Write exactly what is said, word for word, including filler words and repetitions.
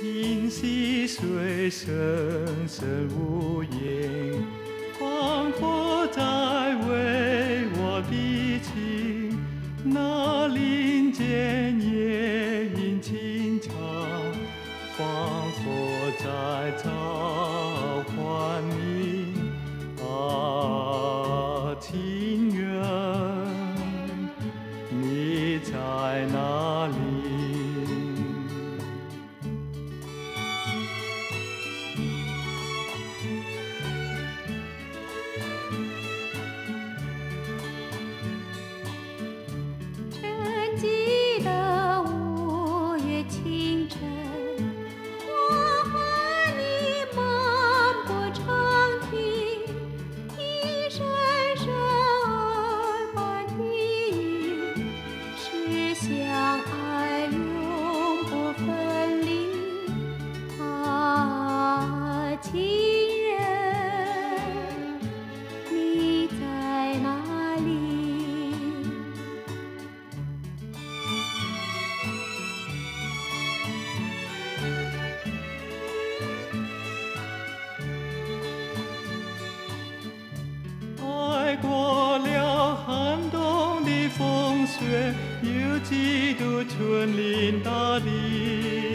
今溪水声声无言，黄河在为我的情，那林间夜莺轻唱，黄河在召唤你啊，情人，你在哪里？ 沉寂的五月清晨，我和你漫步长亭，一声声耳畔的语，是相爱永不分离。啊，情人，你在哪里？ 爱过了寒冬的风雪，又几度春林大地。